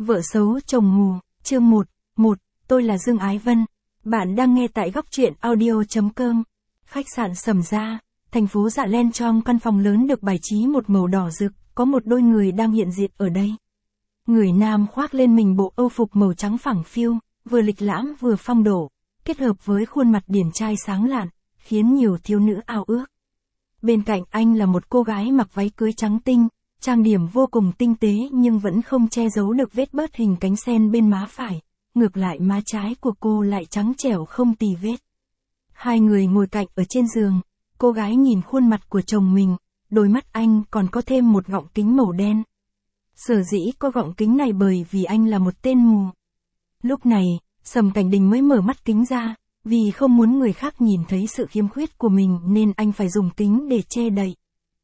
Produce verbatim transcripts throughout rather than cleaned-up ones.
Vợ xấu chồng mù, chương một, một, tôi là Dương Ái Vân. Bạn đang nghe tại góc truyện audio.com. Khách sạn Sầm Gia, thành phố Dạ Len, trong căn phòng lớn được bài trí một màu đỏ rực, có một đôi người đang hiện diện ở đây. Người nam khoác lên mình bộ âu phục màu trắng phẳng phiu, vừa lịch lãm vừa phong độ, kết hợp với khuôn mặt điển trai sáng lạn, khiến nhiều thiếu nữ ao ước. Bên cạnh anh là một cô gái mặc váy cưới trắng tinh, trang điểm vô cùng tinh tế nhưng vẫn không che giấu được vết bớt hình cánh sen bên má phải, ngược lại má trái của cô lại trắng trẻo không tì vết. Hai người ngồi cạnh ở trên giường, cô gái nhìn khuôn mặt của chồng mình, đôi mắt anh còn có thêm một gọng kính màu đen. Sở dĩ có gọng kính này bởi vì anh là một tên mù. Lúc này, Sầm Cảnh Đình mới mở mắt kính ra, vì không muốn người khác nhìn thấy sự khiếm khuyết của mình nên anh phải dùng kính để che đậy.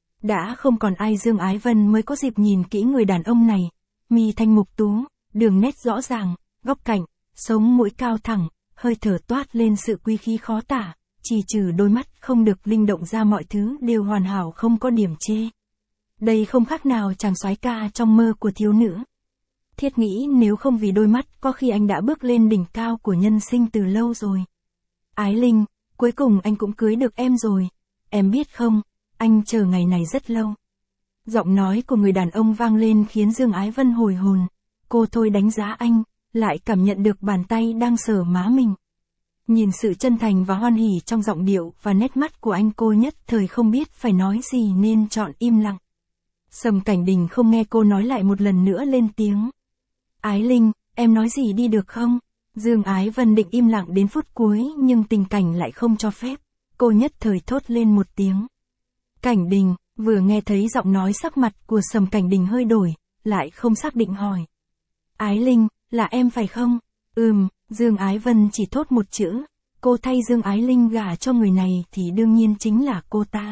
Đã không còn ai, Dương Ái Vân mới có dịp nhìn kỹ người đàn ông này. Mi thanh mục tú, đường nét rõ ràng, góc cạnh, sống mũi cao thẳng, hơi thở toát lên sự quý khí khó tả, chỉ trừ đôi mắt không được linh động ra mọi thứ đều hoàn hảo không có điểm chê. Đây không khác nào chàng soái ca trong mơ của thiếu nữ. Thiết nghĩ nếu không vì đôi mắt có khi anh đã bước lên đỉnh cao của nhân sinh từ lâu rồi. Ái Linh, cuối cùng anh cũng cưới được em rồi. Em biết không, anh chờ ngày này rất lâu. Giọng nói của người đàn ông vang lên khiến Dương Ái Vân hồi hồn. Cô thôi đánh giá anh, lại cảm nhận được bàn tay đang sờ má mình. Nhìn sự chân thành và hoan hỉ trong giọng điệu và nét mắt của anh, cô nhất thời không biết phải nói gì nên chọn im lặng. Sầm Cảnh Đình không nghe cô nói lại một lần nữa lên tiếng. Ái Linh, em nói gì đi được không? Dương Ái Vân định im lặng đến phút cuối nhưng tình cảnh lại không cho phép. Cô nhất thời thốt lên một tiếng. Cảnh Đình, vừa nghe thấy giọng nói, sắc mặt của Sầm Cảnh Đình hơi đổi, lại không xác định hỏi. Ái Linh, là em phải không? Ừm, Dương Ái Vân chỉ thốt một chữ. Cô thay Dương Ái Linh gả cho người này thì đương nhiên chính là cô ta.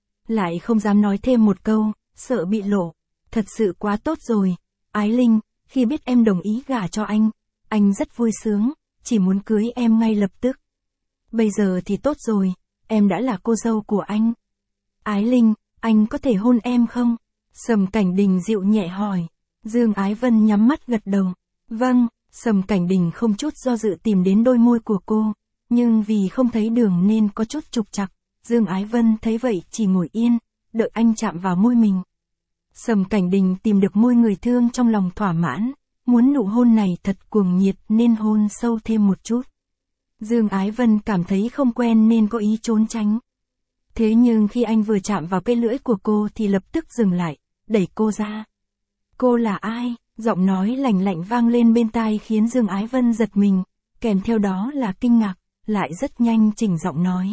Lại không dám nói thêm một câu, sợ bị lộ. Thật sự quá tốt rồi. Ái Linh, khi biết em đồng ý gả cho anh, anh rất vui sướng, chỉ muốn cưới em ngay lập tức. Bây giờ thì tốt rồi, em đã là cô dâu của anh. Ái Linh, anh có thể hôn em không? Sầm Cảnh Đình dịu nhẹ hỏi. Dương Ái Vân nhắm mắt gật đầu. Vâng, Sầm Cảnh Đình không chút do dự tìm đến đôi môi của cô, nhưng vì không thấy đường nên có chút trục trặc. Dương Ái Vân thấy vậy chỉ ngồi yên, đợi anh chạm vào môi mình. Sầm Cảnh Đình tìm được môi người thương trong lòng thỏa mãn, muốn nụ hôn này thật cuồng nhiệt nên hôn sâu thêm một chút. Dương Ái Vân cảm thấy không quen nên có ý trốn tránh. Thế nhưng khi anh vừa chạm vào cái lưỡi của cô thì lập tức dừng lại, đẩy cô ra. Cô là ai? Giọng nói lạnh lạnh vang lên bên tai khiến Dương Ái Vân giật mình, kèm theo đó là kinh ngạc, lại rất nhanh chỉnh giọng nói.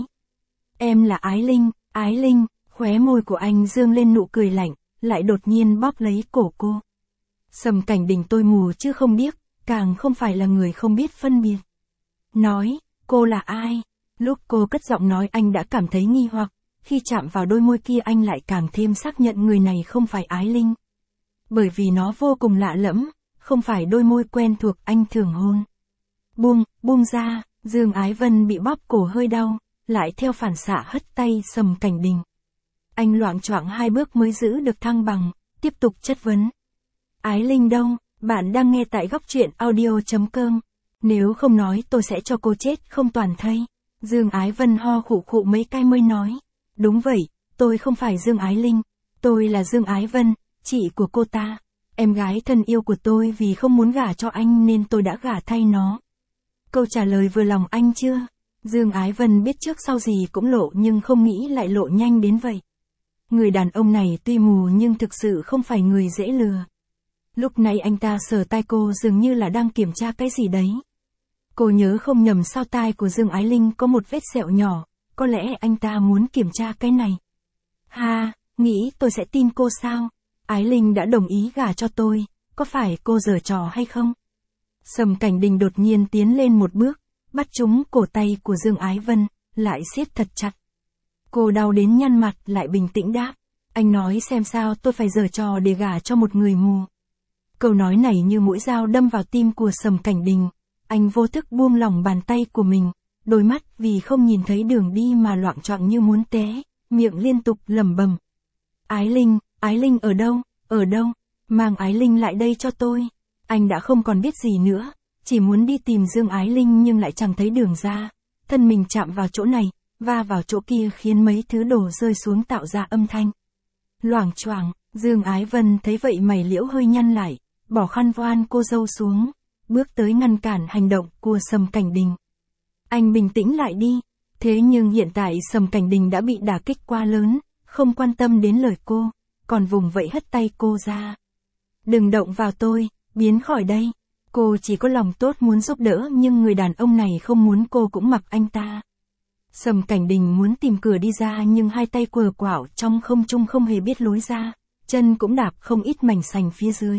Em là Ái Linh. Ái Linh, khóe môi của anh dương lên nụ cười lạnh, lại đột nhiên bóp lấy cổ cô. Sầm Cảnh Đình tôi mù chứ không điếc, càng không phải là người không biết phân biệt. Nói, cô là ai? Lúc cô cất giọng nói anh đã cảm thấy nghi hoặc, khi chạm vào đôi môi kia anh lại càng thêm xác nhận người này không phải Ái Linh. Bởi vì nó vô cùng lạ lẫm, không phải đôi môi quen thuộc anh thường hôn. Buông, buông ra, Dương Ái Vân bị bóp cổ hơi đau, lại theo phản xạ hất tay Sầm Cảnh Đình. Anh loạng choạng hai bước mới giữ được thăng bằng, tiếp tục chất vấn. Ái Linh đâu? Bạn đang nghe tại góc truyện audio.com. Nếu không nói tôi sẽ cho cô chết không toàn thây. Dương Ái Vân ho khụ khụ mấy cái mới nói. Đúng vậy, tôi không phải Dương Ái Linh. Tôi là Dương Ái Vân, chị của cô ta. Em gái thân yêu của tôi, vì không muốn gả cho anh nên tôi đã gả thay nó. Câu trả lời vừa lòng anh chưa? Dương Ái Vân biết trước sau gì cũng lộ nhưng không nghĩ lại lộ nhanh đến vậy. Người đàn ông này tuy mù nhưng thực sự không phải người dễ lừa. Lúc này anh ta sờ tai cô dường như là đang kiểm tra cái gì đấy. Cô nhớ không nhầm sau tai của Dương Ái Linh có một vết sẹo nhỏ, có lẽ anh ta muốn kiểm tra cái này. Ha, nghĩ tôi sẽ tin cô sao? Ái Linh đã đồng ý gả cho tôi, có phải cô giở trò hay không? Sầm Cảnh Đình đột nhiên tiến lên một bước, bắt trúng cổ tay của Dương Ái Vân, lại siết thật chặt. Cô đau đến nhăn mặt lại bình tĩnh đáp. Anh nói xem sao tôi phải giở trò để gả cho một người mù. Câu nói này như mũi dao đâm vào tim của Sầm Cảnh Đình. Anh vô thức buông lỏng bàn tay của mình, đôi mắt vì không nhìn thấy đường đi mà loạng choạng như muốn té, miệng liên tục lẩm bẩm. Ái Linh, Ái Linh ở đâu, ở đâu? Mang Ái Linh lại đây cho tôi. Anh đã không còn biết gì nữa, chỉ muốn đi tìm Dương Ái Linh nhưng lại chẳng thấy đường ra. Thân mình chạm vào chỗ này, va vào chỗ kia khiến mấy thứ đồ rơi xuống tạo ra âm thanh loảng choảng. Dương Ái Vân thấy vậy mày liễu hơi nhăn lại, bỏ khăn voan cô dâu xuống, bước tới ngăn cản hành động của Sầm Cảnh Đình. Anh bình tĩnh lại đi. Thế nhưng hiện tại Sầm Cảnh Đình đã bị đả kích quá lớn, không quan tâm đến lời cô, còn vùng vẫy hất tay cô ra. Đừng động vào tôi, biến khỏi đây. Cô chỉ có lòng tốt muốn giúp đỡ nhưng người đàn ông này không muốn cô cũng mặc anh ta. Sầm Cảnh Đình muốn tìm cửa đi ra nhưng hai tay quờ quảo trong không trung không hề biết lối ra, chân cũng đạp không ít mảnh sành phía dưới.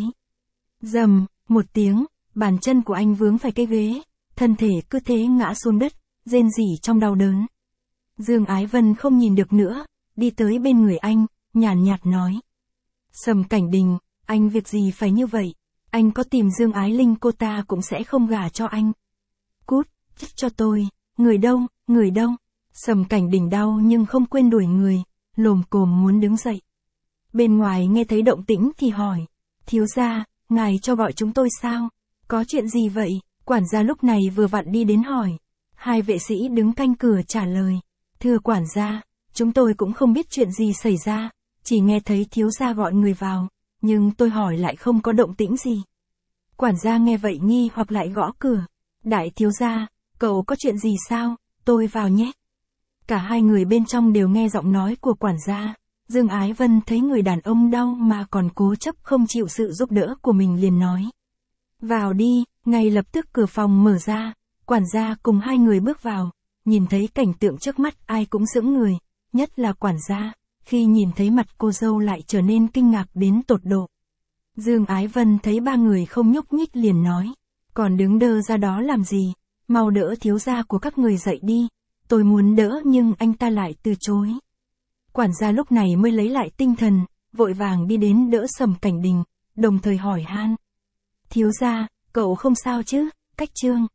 Rầm, một tiếng, bàn chân của anh vướng phải cái ghế, thân thể cứ thế ngã xuống đất, rên rỉ trong đau đớn. Dương Ái Vân không nhìn được nữa, đi tới bên người anh, nhàn nhạt nói. Sầm Cảnh Đình, anh việc gì phải như vậy? Anh có tìm Dương Ái Linh cô ta cũng sẽ không gả cho anh. Cút, chết cho tôi, người đâu, người đâu? Sầm Cảnh Đình đau nhưng không quên đuổi người, lồm cồm muốn đứng dậy. Bên ngoài nghe thấy động tĩnh thì hỏi, thiếu gia, ngài cho gọi chúng tôi sao? Có chuyện gì vậy? Quản gia lúc này vừa vặn đi đến hỏi. Hai vệ sĩ đứng canh cửa trả lời, thưa quản gia, chúng tôi cũng không biết chuyện gì xảy ra, chỉ nghe thấy thiếu gia gọi người vào, nhưng tôi hỏi lại không có động tĩnh gì. Quản gia nghe vậy nghi hoặc lại gõ cửa. Đại thiếu gia, cậu có chuyện gì sao? Tôi vào nhé. Cả hai người bên trong đều nghe giọng nói của quản gia. Dương Ái Vân thấy người đàn ông đau mà còn cố chấp không chịu sự giúp đỡ của mình liền nói. Vào đi, ngay lập tức cửa phòng mở ra, quản gia cùng hai người bước vào, nhìn thấy cảnh tượng trước mắt ai cũng sững người, nhất là quản gia, khi nhìn thấy mặt cô dâu lại trở nên kinh ngạc đến tột độ. Dương Ái Vân thấy ba người không nhúc nhích liền nói, còn đứng đơ ra đó làm gì, mau đỡ thiếu gia của các người dậy đi, tôi muốn đỡ nhưng anh ta lại từ chối. Quản gia lúc này mới lấy lại tinh thần, vội vàng đi đến đỡ Sầm Cảnh Đình, đồng thời hỏi han. Thiếu gia, cậu không sao chứ? Cách Trương,